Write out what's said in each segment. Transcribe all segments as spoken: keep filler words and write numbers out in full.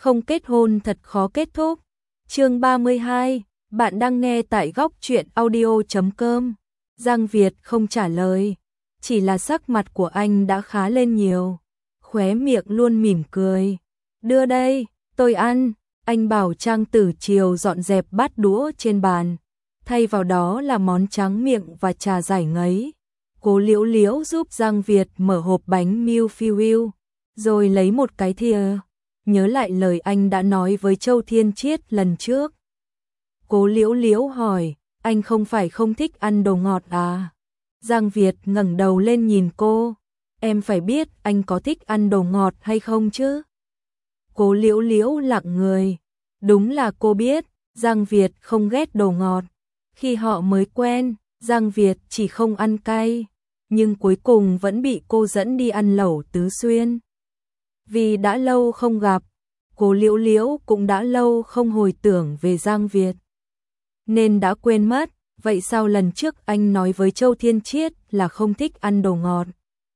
không kết hôn thật khó kết thúc. Chương ba mươi hai, bạn đang nghe tại góc truyện audio chấm com. Giang Việt không trả lời, chỉ là sắc mặt của anh đã khá lên nhiều, khóe miệng luôn mỉm cười. Đưa đây, tôi ăn. Anh bảo Trang Tử Triều dọn dẹp bát đũa trên bàn, thay vào đó là món tráng miệng và trà giải ngấy. Cố Liễu Liễu giúp Giang Việt mở hộp bánh milfui, rồi lấy một cái thìa, nhớ lại lời anh đã nói với Châu Thiên Chiết lần trước. Cố Liễu Liễu hỏi, anh không phải không thích ăn đồ ngọt à? Giang Việt ngẩng đầu lên nhìn cô, em phải biết anh có thích ăn đồ ngọt hay không chứ? Cố Liễu Liễu lặng người, đúng là cô biết, Giang Việt không ghét đồ ngọt. Khi họ mới quen, Giang Việt chỉ không ăn cay, nhưng cuối cùng vẫn bị cô dẫn đi ăn lẩu Tứ Xuyên. Vì đã lâu không gặp, Cố Liễu Liễu cũng đã lâu không hồi tưởng về Giang Việt, nên đã quên mất. Vậy sao lần trước anh nói với Châu Thiên Chiết là không thích ăn đồ ngọt?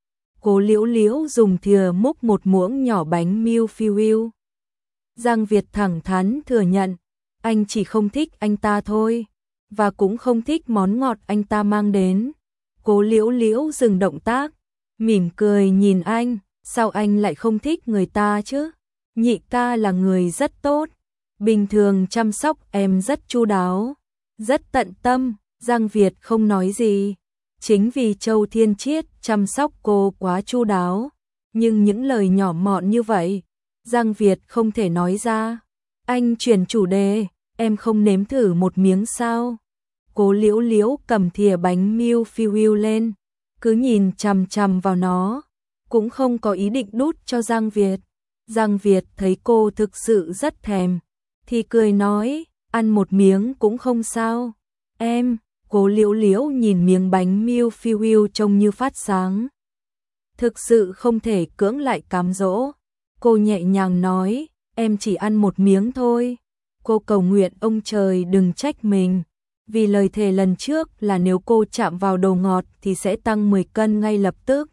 Cố Liễu Liễu dùng thìa múc một muỗng nhỏ bánh milfui. Giang Việt thẳng thắn thừa nhận, anh chỉ không thích anh ta thôi, và cũng không thích món ngọt anh ta mang đến. Cố Liễu Liễu dừng động tác, mỉm cười nhìn anh, sao anh lại không thích người ta chứ? Nhị ca là người rất tốt, bình thường chăm sóc em rất chu đáo, rất tận tâm. Giang Việt không nói gì, chính vì Châu Thiên Chiết chăm sóc cô quá chu đáo, nhưng những lời nhỏ mọn như vậy, Giang Việt không thể nói ra. Anh chuyển chủ đề, em không nếm thử một miếng sao? Cố Liễu Liễu cầm thìa bánh milfui lên, cứ nhìn chằm chằm vào nó, cũng không có ý định đút cho Giang Việt. Giang Việt thấy cô thực sự rất thèm, thì cười nói, ăn một miếng cũng không sao. Em, Cố Liễu Liễu nhìn miếng bánh milfui trông như phát sáng, thực sự không thể cưỡng lại cám dỗ. Cô nhẹ nhàng nói, em chỉ ăn một miếng thôi. Cô cầu nguyện ông trời đừng trách mình, vì lời thề lần trước là nếu cô chạm vào đồ ngọt thì sẽ tăng mười cân ngay lập tức.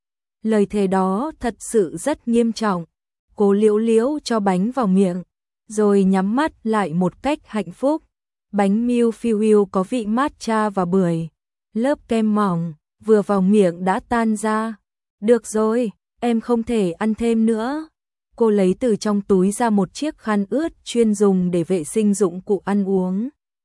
Lời thề đó thật sự rất nghiêm trọng. Cố Liễu Liễu cho bánh vào miệng, rồi nhắm mắt lại một cách hạnh phúc. Bánh milfui có vị matcha và bưởi, lớp kem mỏng, vừa vào miệng đã tan ra. Được rồi, em không thể ăn thêm nữa. Cô lấy từ trong túi ra một chiếc khăn ướt chuyên dùng để vệ sinh dụng cụ ăn uống,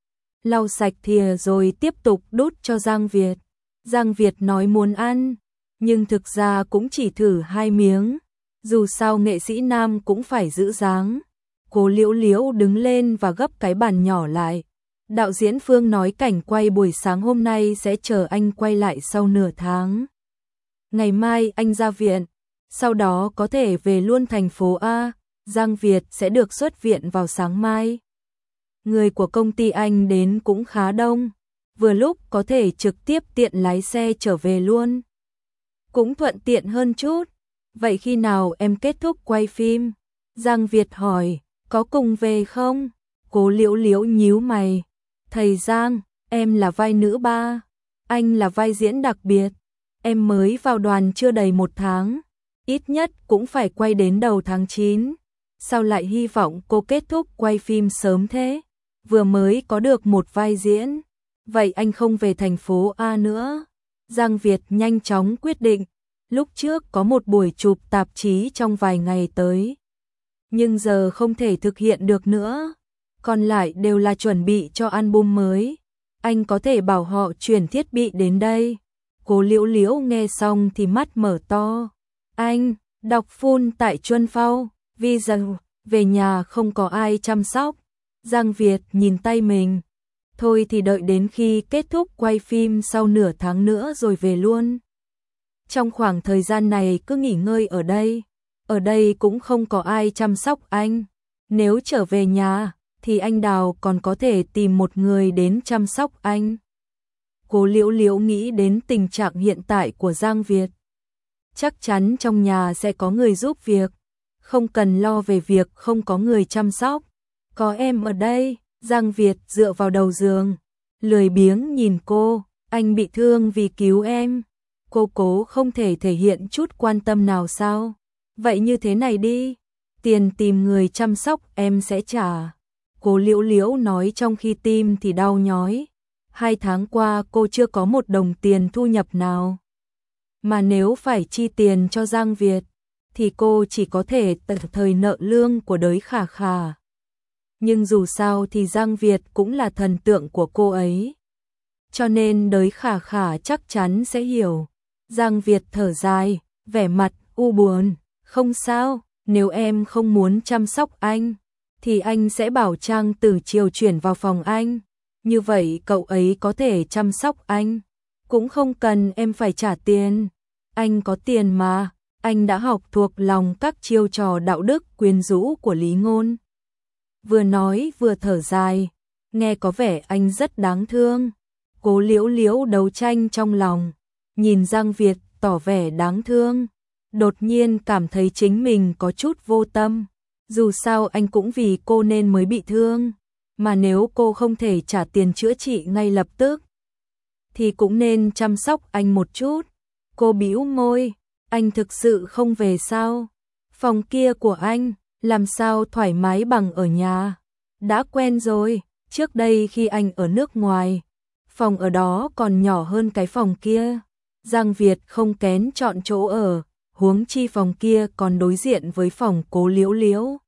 lau sạch thìa rồi tiếp tục đút cho Giang Việt. Giang Việt nói muốn ăn, nhưng thực ra cũng chỉ thử hai miếng, dù sao nghệ sĩ nam cũng phải giữ dáng. Cố Liễu Liễu đứng lên và gấp cái bàn nhỏ lại. Đạo diễn Phương nói cảnh quay buổi sáng hôm nay sẽ chờ anh quay lại sau nửa tháng. Ngày mai anh ra viện, sau đó có thể về luôn thành phố A. Giang Việt sẽ được xuất viện vào sáng mai. Người của công ty anh đến cũng khá đông, vừa lúc có thể trực tiếp tiện lái xe trở về luôn, cũng thuận tiện hơn chút. Vậy khi nào em kết thúc quay phim? Giang Việt hỏi, có cùng về không? Cố Liễu Liễu nhíu mày, thầy Giang, em là vai nữ ba, anh là vai diễn đặc biệt, em mới vào đoàn chưa đầy một tháng, ít nhất cũng phải quay đến đầu tháng chín. Sao lại hy vọng cô kết thúc quay phim sớm thế? Vừa mới có được một vai diễn, vậy anh không về thành phố A nữa? Giang Việt nhanh chóng quyết định, lúc trước có một buổi chụp tạp chí trong vài ngày tới, nhưng giờ không thể thực hiện được nữa, còn lại đều là chuẩn bị cho album mới. Anh có thể bảo họ chuyển thiết bị đến đây. Cố Liễu Liễu nghe xong thì mắt mở to. Anh, đọc full tại Chuân Phao, vì rằng về nhà không có ai chăm sóc. Giang Việt nhìn tay mình. Thôi thì đợi đến khi kết thúc quay phim sau nửa tháng nữa rồi về luôn. Trong khoảng thời gian này cứ nghỉ ngơi ở đây. Ở đây cũng không có ai chăm sóc anh. Nếu trở về nhà thì anh Đào còn có thể tìm một người đến chăm sóc anh. Cố Liễu Liễu nghĩ đến tình trạng hiện tại của Giang Việt. Chắc chắn trong nhà sẽ có người giúp việc, không cần lo về việc không có người chăm sóc. Có em ở đây. Giang Việt dựa vào đầu giường, lười biếng nhìn cô, anh bị thương vì cứu em. Cô cố không thể thể hiện chút quan tâm nào sao? Vậy như thế này đi, Tiền tìm người chăm sóc em sẽ trả. Cố Liễu Liễu nói trong khi tim thì đau nhói. Hai tháng qua cô chưa có một đồng tiền thu nhập nào. Mà nếu phải chi tiền cho Giang Việt, thì cô chỉ có thể tận thời nợ lương của đới Khả Khả. Nhưng dù sao thì Giang Việt cũng là thần tượng của cô ấy. Cho nên đới Khả Khả chắc chắn sẽ hiểu. Giang Việt thở dài, vẻ mặt u buồn. Không sao, nếu em không muốn chăm sóc anh, thì anh sẽ bảo Trang Tử chiều chuyển vào phòng anh. Như vậy cậu ấy có thể chăm sóc anh. Cũng không cần em phải trả tiền. Anh có tiền mà. Anh đã học thuộc lòng các chiêu trò đạo đức quyến rũ của Lý Ngôn. Vừa nói vừa thở dài. Nghe có vẻ anh rất đáng thương. Cố Liễu Liễu đấu tranh trong lòng. Nhìn Giang Việt tỏ vẻ đáng thương. Đột nhiên cảm thấy chính mình có chút vô tâm. Dù sao anh cũng vì cô nên mới bị thương. Mà nếu cô không thể trả tiền chữa trị ngay lập tức, thì cũng nên chăm sóc anh một chút. Cô bĩu môi. Anh thực sự không về sao? Phòng kia của anh, làm sao thoải mái bằng ở nhà? Đã quen rồi, trước đây khi anh ở nước ngoài, phòng ở đó còn nhỏ hơn cái phòng kia. Giang Việt không kén chọn chỗ ở, huống chi phòng kia còn đối diện với phòng Cố Liễu Liễu.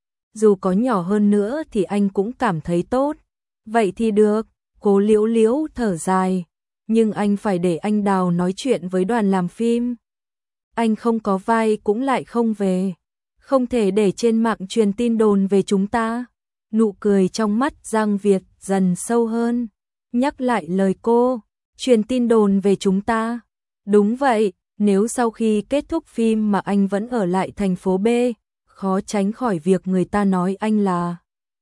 Dù có nhỏ hơn nữa thì anh cũng cảm thấy tốt. Vậy thì được, Cố Liễu Liễu thở dài. Nhưng anh phải để anh Đào nói chuyện với đoàn làm phim. Anh không có vai cũng lại không về. Không thể để trên mạng truyền tin đồn về chúng ta. Nụ cười trong mắt Giang Việt dần sâu hơn. Nhắc lại lời cô, truyền tin đồn về chúng ta. Đúng vậy, nếu sau khi kết thúc phim mà anh vẫn ở lại thành phố B, khó tránh khỏi việc người ta nói anh là.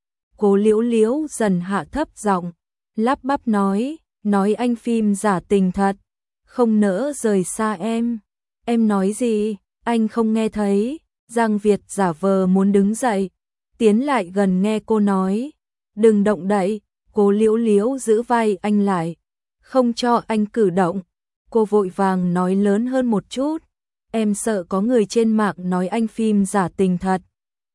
Cố Liễu Liễu dần hạ thấp giọng, lắp bắp nói, nói anh phim giả tình thật, không nỡ rời xa em. Em nói gì? Anh không nghe thấy. Giang Việt giả vờ muốn đứng dậy, tiến lại gần nghe cô nói, đừng động đậy. Cố Liễu Liễu giữ vai anh lại, không cho anh cử động. Cô vội vàng nói lớn hơn một chút, em sợ có người trên mạng nói anh phim giả tình thật,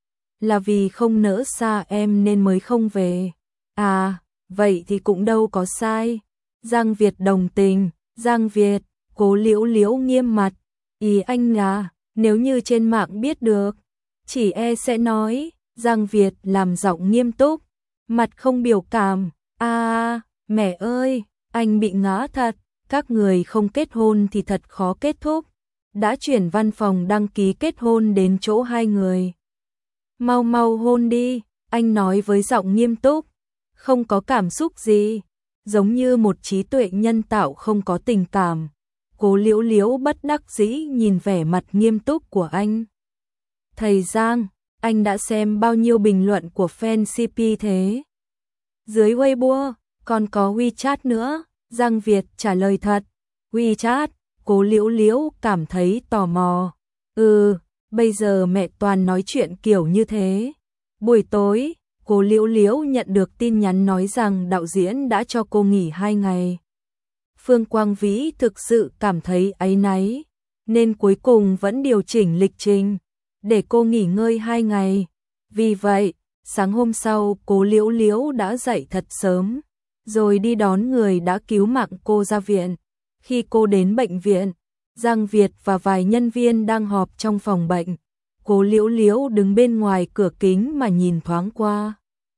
là vì không nỡ xa em nên mới không về. À, vậy thì cũng đâu có sai. Giang Việt đồng tình. Giang Việt, Cố Liễu Liễu nghiêm mặt, ý anh là, nếu như trên mạng biết được, chỉ e sẽ nói. Giang Việt làm giọng nghiêm túc, mặt không biểu cảm. À, mẹ ơi, anh bị ngã thật. Các người không kết hôn thì thật khó kết thúc. Đã chuyển văn phòng đăng ký kết hôn đến chỗ hai người. Mau mau hôn đi, anh nói với giọng nghiêm túc, không có cảm xúc gì, giống như một trí tuệ nhân tạo không có tình cảm. Cố Liễu Liễu bất đắc dĩ nhìn vẻ mặt nghiêm túc của anh. Thầy Giang, anh đã xem bao nhiêu bình luận của fan xê pê thế? Dưới Weibo, còn có WeChat nữa. Giang Việt trả lời thật. WeChat, Cố Liễu Liễu cảm thấy tò mò. Ừ, bây giờ mẹ toàn nói chuyện kiểu như thế. Buổi tối, Cố Liễu Liễu nhận được tin nhắn nói rằng đạo diễn đã cho cô nghỉ hai ngày. Phương Quang Vĩ thực sự cảm thấy áy náy, nên cuối cùng vẫn điều chỉnh lịch trình, để cô nghỉ ngơi hai ngày. Vì vậy, sáng hôm sau Cố Liễu Liễu đã dậy thật sớm, rồi đi đón người đã cứu mạng cô ra viện. Khi cô đến bệnh viện, Giang Việt và vài nhân viên đang họp trong phòng bệnh. Cố Liễu Liễu đứng bên ngoài cửa kính mà nhìn thoáng qua,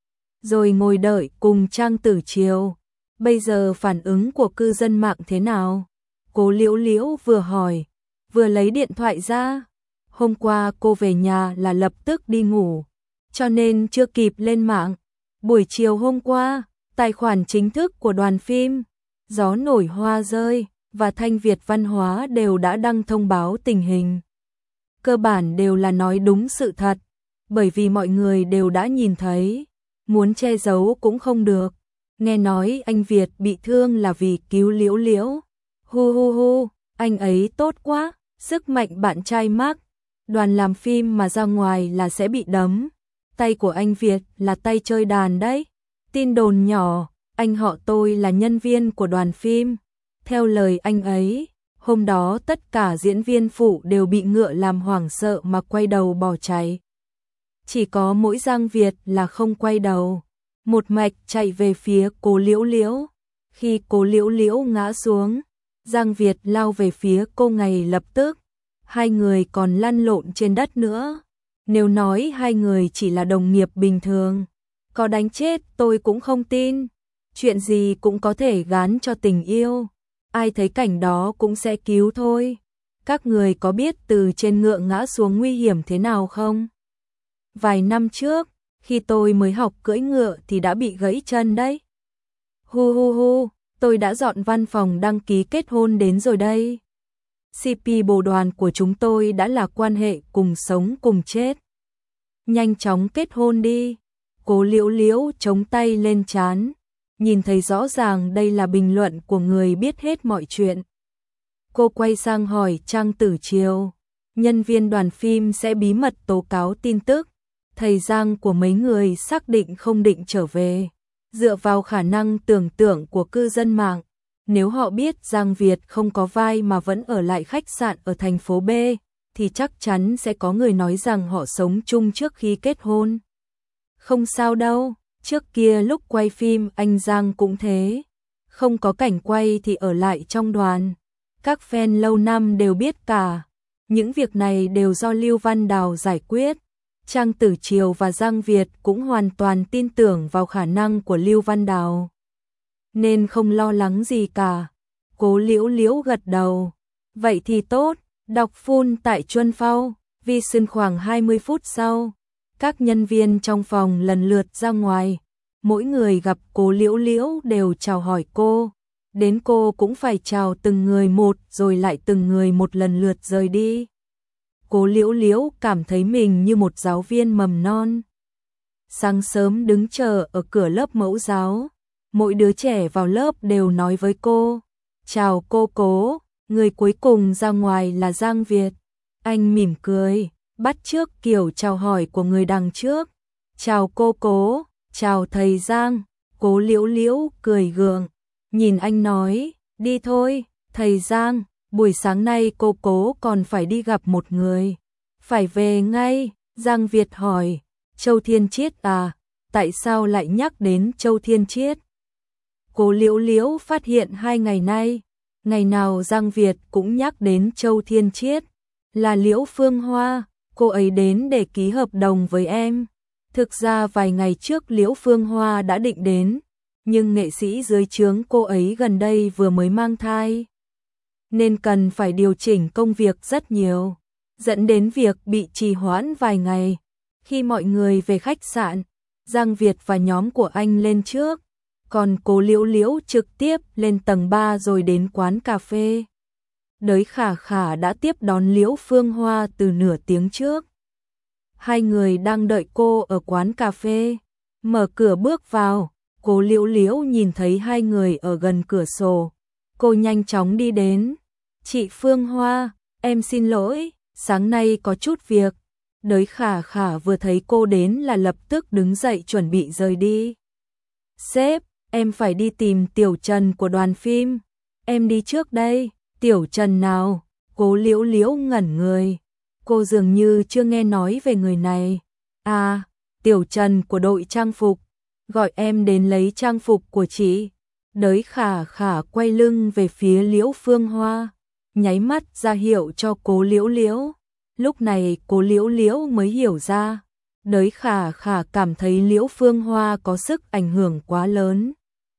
rồi ngồi đợi cùng Trang Tử chiều. Bây giờ phản ứng của cư dân mạng thế nào? Cố Liễu Liễu vừa hỏi, vừa lấy điện thoại ra. Hôm qua cô về nhà là lập tức đi ngủ, cho nên chưa kịp lên mạng. Buổi chiều hôm qua, tài khoản chính thức của đoàn phim Gió Nổi Hoa Rơi và Thanh Việt Văn Hóa đều đã đăng thông báo tình hình. Cơ bản đều là nói đúng sự thật, bởi vì mọi người đều đã nhìn thấy, muốn che giấu cũng không được. Nghe nói anh Việt bị thương là vì cứu Liễu Liễu. Hu hu hu, anh ấy tốt quá, sức mạnh bạn trai Mark. Đoàn làm phim mà ra ngoài là sẽ bị đấm. Tay của anh Việt là tay chơi đàn đấy. Tin đồn nhỏ, anh họ tôi là nhân viên của đoàn phim. Theo lời anh ấy, hôm đó tất cả diễn viên phụ đều bị ngựa làm hoảng sợ mà quay đầu bỏ chạy. Chỉ có mỗi Giang Việt là không quay đầu, một mạch chạy về phía Cố Liễu Liễu. Khi Cố Liễu Liễu ngã xuống, Giang Việt lao về phía cô ngay lập tức. Hai người còn lăn lộn trên đất nữa. Nếu nói hai người chỉ là đồng nghiệp bình thường, có đánh chết tôi cũng không tin. Chuyện gì cũng có thể gán cho tình yêu. Ai thấy cảnh đó cũng sẽ cứu thôi. Các người có biết từ trên ngựa ngã xuống nguy hiểm thế nào không? Vài năm trước, khi tôi mới học cưỡi ngựa thì đã bị gãy chân đấy. Hu hu hu, tôi đã dọn văn phòng đăng ký kết hôn đến rồi đây. xê pê bồ đoàn của chúng tôi đã là quan hệ cùng sống cùng chết. Nhanh chóng kết hôn đi. Cố Liễu Liễu chống tay lên trán, nhìn thấy rõ ràng đây là bình luận của người biết hết mọi chuyện. Cô quay sang hỏi Trang Tử Triều, nhân viên đoàn phim sẽ bí mật tố cáo tin tức thầy Giang của mấy người xác định không định trở về. Dựa vào khả năng tưởng tượng của cư dân mạng, nếu họ biết Giang Việt không có vai mà vẫn ở lại khách sạn ở thành phố B, thì chắc chắn sẽ có người nói rằng họ sống chung trước khi kết hôn. Không sao đâu, trước kia lúc quay phim anh Giang cũng thế. Không có cảnh quay thì ở lại trong đoàn. Các fan lâu năm đều biết cả. Những việc này đều do Lưu Văn Đào giải quyết. Trang Tử Triều và Giang Việt cũng hoàn toàn tin tưởng vào khả năng của Lưu Văn Đào, nên không lo lắng gì cả. Cố Liễu Liễu gật đầu. Vậy thì tốt. Đọc full tại Chuân Phao. Vision khoảng hai mươi phút sau, các nhân viên trong phòng lần lượt ra ngoài. Mỗi người gặp Cố Liễu Liễu đều chào hỏi cô. Đến cô cũng phải chào từng người một rồi lại từng người một lần lượt rời đi. Cố Liễu Liễu cảm thấy mình như một giáo viên mầm non. Sáng sớm đứng chờ ở cửa lớp mẫu giáo, mỗi đứa trẻ vào lớp đều nói với cô, chào cô Cố. Người cuối cùng ra ngoài là Giang Việt. Anh mỉm cười, bắt chước kiểu chào hỏi của người đằng trước. Chào cô Cố, chào thầy Giang. Cố Liễu Liễu cười gượng, nhìn anh nói, đi thôi, thầy Giang, buổi sáng nay cô Cố còn phải đi gặp một người. Phải về ngay. Giang Việt hỏi, Châu Thiên Chiết à, tại sao lại nhắc đến Châu Thiên Chiết? Cố Liễu Liễu phát hiện hai ngày nay, ngày nào Giang Việt cũng nhắc đến Châu Thiên Chiết, là Liễu Phương Hoa, cô ấy đến để ký hợp đồng với em. Thực ra vài ngày trước Liễu Phương Hoa đã định đến, nhưng nghệ sĩ dưới trướng cô ấy gần đây vừa mới mang thai, nên cần phải điều chỉnh công việc rất nhiều, dẫn đến việc bị trì hoãn vài ngày. Khi mọi người về khách sạn, Giang Việt và nhóm của anh lên trước, còn Cố Liễu Liễu trực tiếp lên tầng ba rồi đến quán cà phê. Đới Khả Khả đã tiếp đón Liễu Phương Hoa từ nửa tiếng trước. Hai người đang đợi cô ở quán cà phê. Mở cửa bước vào, Cố Liễu Liễu nhìn thấy hai người ở gần cửa sổ. Cô nhanh chóng đi đến. Chị Phương Hoa, em xin lỗi, sáng nay có chút việc. Đới Khả Khả vừa thấy cô đến là lập tức đứng dậy chuẩn bị rời đi. Sếp, em phải đi tìm Tiểu Trần của đoàn phim. Em đi trước đây. Tiểu Trần nào? Cố Liễu Liễu ngẩn người. Cô dường như chưa nghe nói về người này. À, Tiểu Trần của đội trang phục. Gọi em đến lấy trang phục của chị. Đới Khả Khả quay lưng về phía Liễu Phương Hoa, nháy mắt ra hiệu cho Cố Liễu Liễu. Lúc này Cố Liễu Liễu mới hiểu ra. Đới Khả Khả cảm thấy Liễu Phương Hoa có sức ảnh hưởng quá lớn,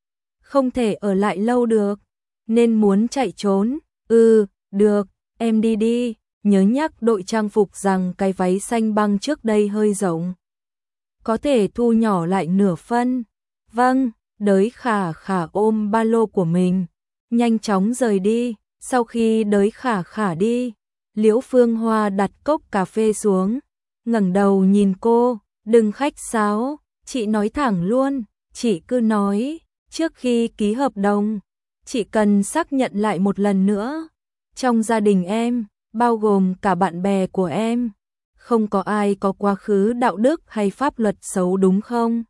không thể ở lại lâu được, nên muốn chạy trốn. Ừ, được, em đi đi, nhớ nhắc đội trang phục rằng cái váy xanh băng trước đây hơi rộng, có thể thu nhỏ lại nửa phân. Vâng. Đới Khả Khả ôm ba lô của mình, nhanh chóng rời đi. Sau khi Đới Khả Khả đi, Liễu Phương Hoa đặt cốc cà phê xuống, ngẩng đầu nhìn cô, đừng khách sáo, chị nói thẳng luôn, chị cứ nói, trước khi ký hợp đồng, chị cần xác nhận lại một lần nữa. Trong gia đình em, bao gồm cả bạn bè của em, không có ai có quá khứ đạo đức hay pháp luật xấu đúng không?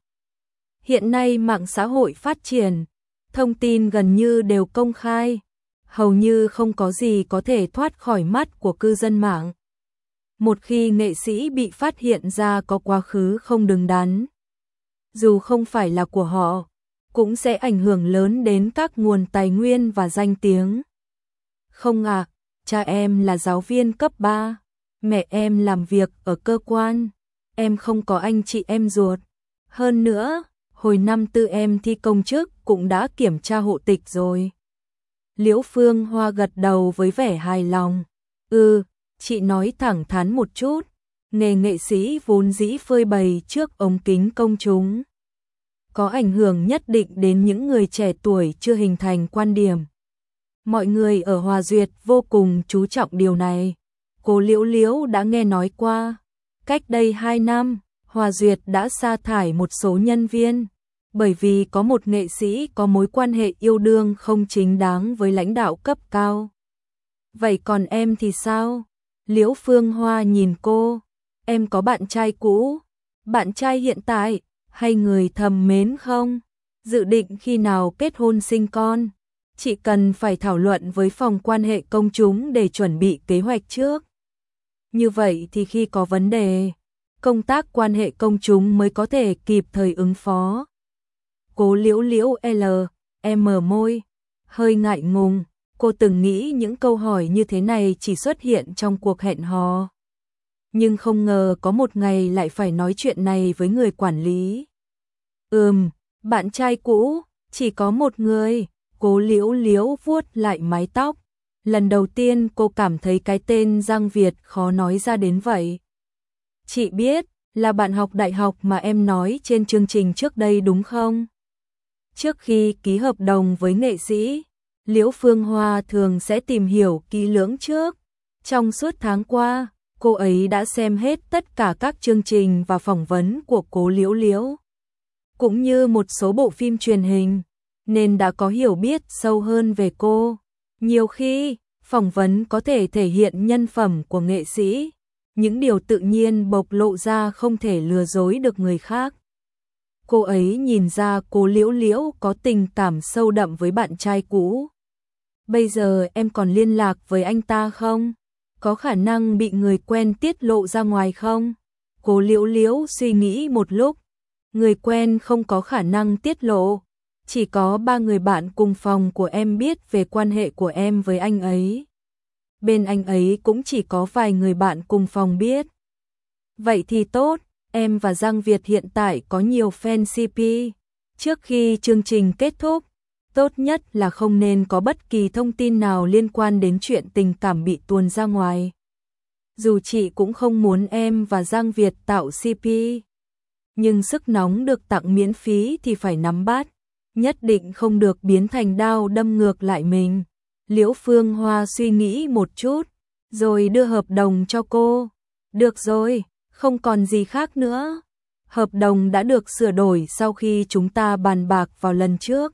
Hiện nay mạng xã hội phát triển, thông tin gần như đều công khai, hầu như không có gì có thể thoát khỏi mắt của cư dân mạng. Một khi nghệ sĩ bị phát hiện ra có quá khứ không đứng đắn, dù không phải là của họ, cũng sẽ ảnh hưởng lớn đến các nguồn tài nguyên và danh tiếng. Không ạ, à, cha em là giáo viên cấp ba, mẹ em làm việc ở cơ quan, em không có anh chị em ruột. Hơn nữa, hồi năm tư em thi công chức cũng đã kiểm tra hộ tịch rồi. Liễu Phương Hoa gật đầu với vẻ hài lòng. Ừ, chị nói thẳng thắn một chút, nghề nghệ sĩ vốn dĩ phơi bày trước ống kính công chúng, có ảnh hưởng nhất định đến những người trẻ tuổi chưa hình thành quan điểm. Mọi người ở Hòa Duyệt vô cùng chú trọng điều này. Cô Liễu Liễu đã nghe nói qua. Cách đây hai năm, Hòa Duyệt đã sa thải một số nhân viên, bởi vì có một nghệ sĩ có mối quan hệ yêu đương không chính đáng với lãnh đạo cấp cao. Vậy còn em thì sao? Liễu Phương Hoa nhìn cô. Em có bạn trai cũ, bạn trai hiện tại, hay người thầm mến không? Dự định khi nào kết hôn sinh con? Chị cần phải thảo luận với phòng quan hệ công chúng để chuẩn bị kế hoạch trước. Như vậy thì khi có vấn đề, công tác quan hệ công chúng mới có thể kịp thời ứng phó. Cố Liễu Liễu L, em mở môi, hơi ngại ngùng, cô từng nghĩ những câu hỏi như thế này chỉ xuất hiện trong cuộc hẹn hò. Nhưng không ngờ có một ngày lại phải nói chuyện này với người quản lý. Ừm, bạn trai cũ, chỉ có một người. Cố Liễu Liễu vuốt lại mái tóc. Lần đầu tiên cô cảm thấy cái tên Giang Việt khó nói ra đến vậy. Chị biết, là bạn học đại học mà em nói trên chương trình trước đây đúng không? Trước khi ký hợp đồng với nghệ sĩ, Liễu Phương Hoa thường sẽ tìm hiểu kỹ lưỡng trước. Trong suốt tháng qua, cô ấy đã xem hết tất cả các chương trình và phỏng vấn của Cố Liễu Liễu, cũng như một số bộ phim truyền hình, nên đã có hiểu biết sâu hơn về cô. Nhiều khi, phỏng vấn có thể thể hiện nhân phẩm của nghệ sĩ, những điều tự nhiên bộc lộ ra không thể lừa dối được người khác. Cô ấy nhìn ra Cố Liễu Liễu có tình cảm sâu đậm với bạn trai cũ. Bây giờ em còn liên lạc với anh ta không? Có khả năng bị người quen tiết lộ ra ngoài không? Cố Liễu Liễu suy nghĩ một lúc. Người quen không có khả năng tiết lộ. Chỉ có ba người bạn cùng phòng của em biết về quan hệ của em với anh ấy. Bên anh ấy cũng chỉ có vài người bạn cùng phòng biết. Vậy thì tốt, em và Giang Việt hiện tại có nhiều fan xê pê. Trước khi chương trình kết thúc, tốt nhất là không nên có bất kỳ thông tin nào liên quan đến chuyện tình cảm bị tuôn ra ngoài. Dù chị cũng không muốn em và Giang Việt tạo xê pê, nhưng sức nóng được tặng miễn phí thì phải nắm bắt, nhất định không được biến thành đao đâm ngược lại mình. Liễu Phương Hoa suy nghĩ một chút, rồi đưa hợp đồng cho cô. Được rồi, không còn gì khác nữa. Hợp đồng đã được sửa đổi sau khi chúng ta bàn bạc vào lần trước.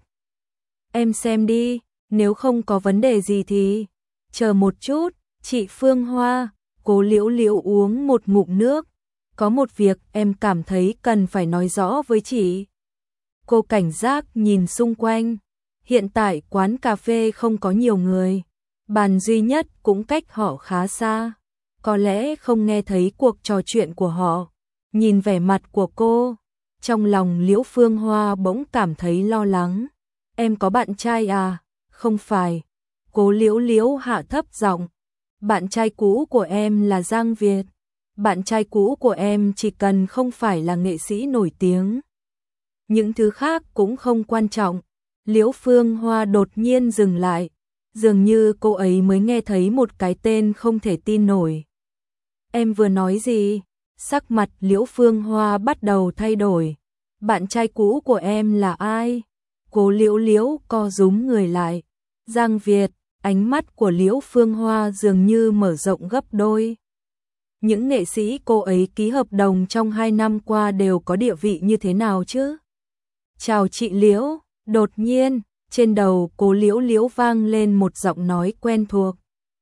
Em xem đi, nếu không có vấn đề gì thì... Chờ một chút, chị Phương Hoa. Cố Liễu Liễu uống một ngụm nước. Có một việc em cảm thấy cần phải nói rõ với chị. Cô cảnh giác nhìn xung quanh. Hiện tại quán cà phê không có nhiều người. Bàn duy nhất cũng cách họ khá xa. Có lẽ không nghe thấy cuộc trò chuyện của họ. Nhìn vẻ mặt của cô, trong lòng Liễu Phương Hoa bỗng cảm thấy lo lắng. Em có bạn trai à? Không phải. Cố Liễu Liễu hạ thấp giọng. Bạn trai cũ của em là Giang Việt. Bạn trai cũ của em chỉ cần không phải là nghệ sĩ nổi tiếng. Những thứ khác cũng không quan trọng. Liễu Phương Hoa đột nhiên dừng lại. Dường như cô ấy mới nghe thấy một cái tên không thể tin nổi. Em vừa nói gì? Sắc mặt Liễu Phương Hoa bắt đầu thay đổi. Bạn trai cũ của em là ai? Cố Liễu Liễu co rúm người lại. Giang Việt, ánh mắt của Liễu Phương Hoa dường như mở rộng gấp đôi. Những nghệ sĩ cô ấy ký hợp đồng trong hai năm qua đều có địa vị như thế nào chứ? Chào chị Liễu, đột nhiên, trên đầu Cố Liễu Liễu vang lên một giọng nói quen thuộc.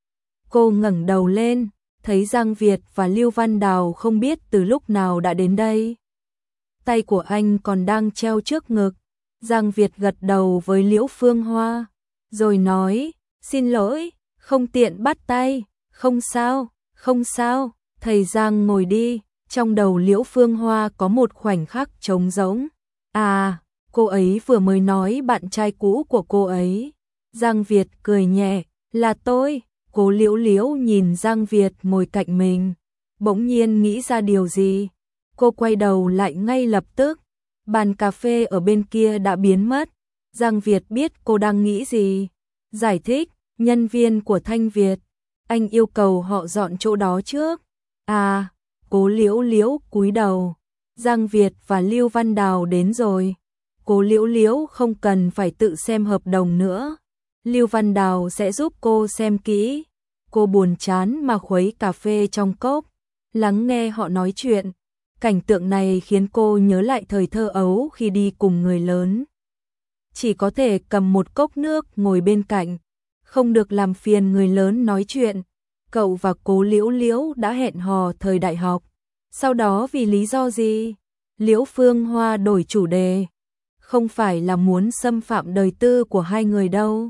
Cô ngẩng đầu lên, thấy Giang Việt và Lưu Văn Đào không biết từ lúc nào đã đến đây. Tay của anh còn đang treo trước ngực. Giang Việt gật đầu với Liễu Phương Hoa, rồi nói, xin lỗi, không tiện bắt tay, không sao, không sao, Thầy Giang ngồi đi, trong đầu Liễu Phương Hoa có một khoảnh khắc trống rỗng. À, cô ấy vừa mới nói bạn trai cũ của cô ấy. Giang Việt cười nhẹ, là tôi. Cố Liễu Liễu nhìn Giang Việt ngồi cạnh mình, bỗng nhiên nghĩ ra điều gì. Cô quay đầu lại ngay lập tức, bàn cà phê ở bên kia đã biến mất. Giang Việt biết cô đang nghĩ gì. Giải thích, nhân viên của Thanh Việt, anh yêu cầu họ dọn chỗ đó trước. À, Cố Liễu Liễu cúi đầu. Giang Việt và Lưu Văn Đào đến rồi. Cố Liễu Liễu không cần phải tự xem hợp đồng nữa. Lưu Văn Đào sẽ giúp cô xem kỹ. Cô buồn chán mà khuấy cà phê trong cốc, lắng nghe họ nói chuyện. Cảnh tượng này khiến cô nhớ lại thời thơ ấu khi đi cùng người lớn. Chỉ có thể cầm một cốc nước ngồi bên cạnh, không được làm phiền người lớn nói chuyện. Cậu và Cố Liễu Liễu đã hẹn hò thời đại học. Sau đó vì lý do gì? Liễu Phương Hoa đổi chủ đề. Không phải là muốn xâm phạm đời tư của hai người đâu.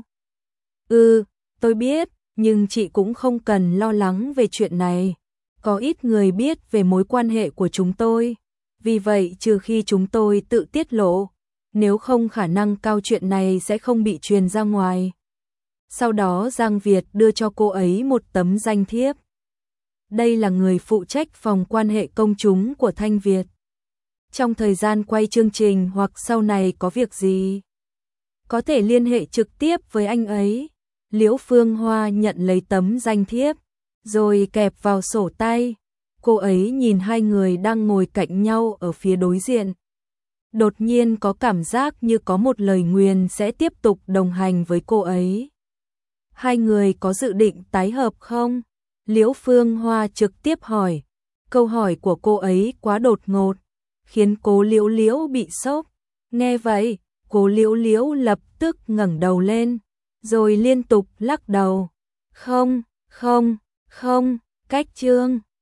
Ừ, tôi biết, nhưng chị cũng không cần lo lắng về chuyện này. Có ít người biết về mối quan hệ của chúng tôi. Vì vậy trừ khi chúng tôi tự tiết lộ, nếu không khả năng cao chuyện này sẽ không bị truyền ra ngoài. Sau đó Giang Việt đưa cho cô ấy một tấm danh thiếp. Đây là người phụ trách phòng quan hệ công chúng của Thanh Việt. Trong thời gian quay chương trình hoặc sau này có việc gì, có thể liên hệ trực tiếp với anh ấy. Liễu Phương Hoa nhận lấy tấm danh thiếp, rồi kẹp vào sổ tay. Cô ấy nhìn hai người đang ngồi cạnh nhau ở phía đối diện. Đột nhiên có cảm giác như có một lời nguyền sẽ tiếp tục đồng hành với cô ấy. Hai người có dự định tái hợp không? Liễu Phương Hoa trực tiếp hỏi. Câu hỏi của cô ấy quá đột ngột, khiến Cố Liễu Liễu bị sốc. Nghe vậy, Cố Liễu Liễu lập tức ngẩng đầu lên, rồi liên tục lắc đầu. Không, không, không, cách chương.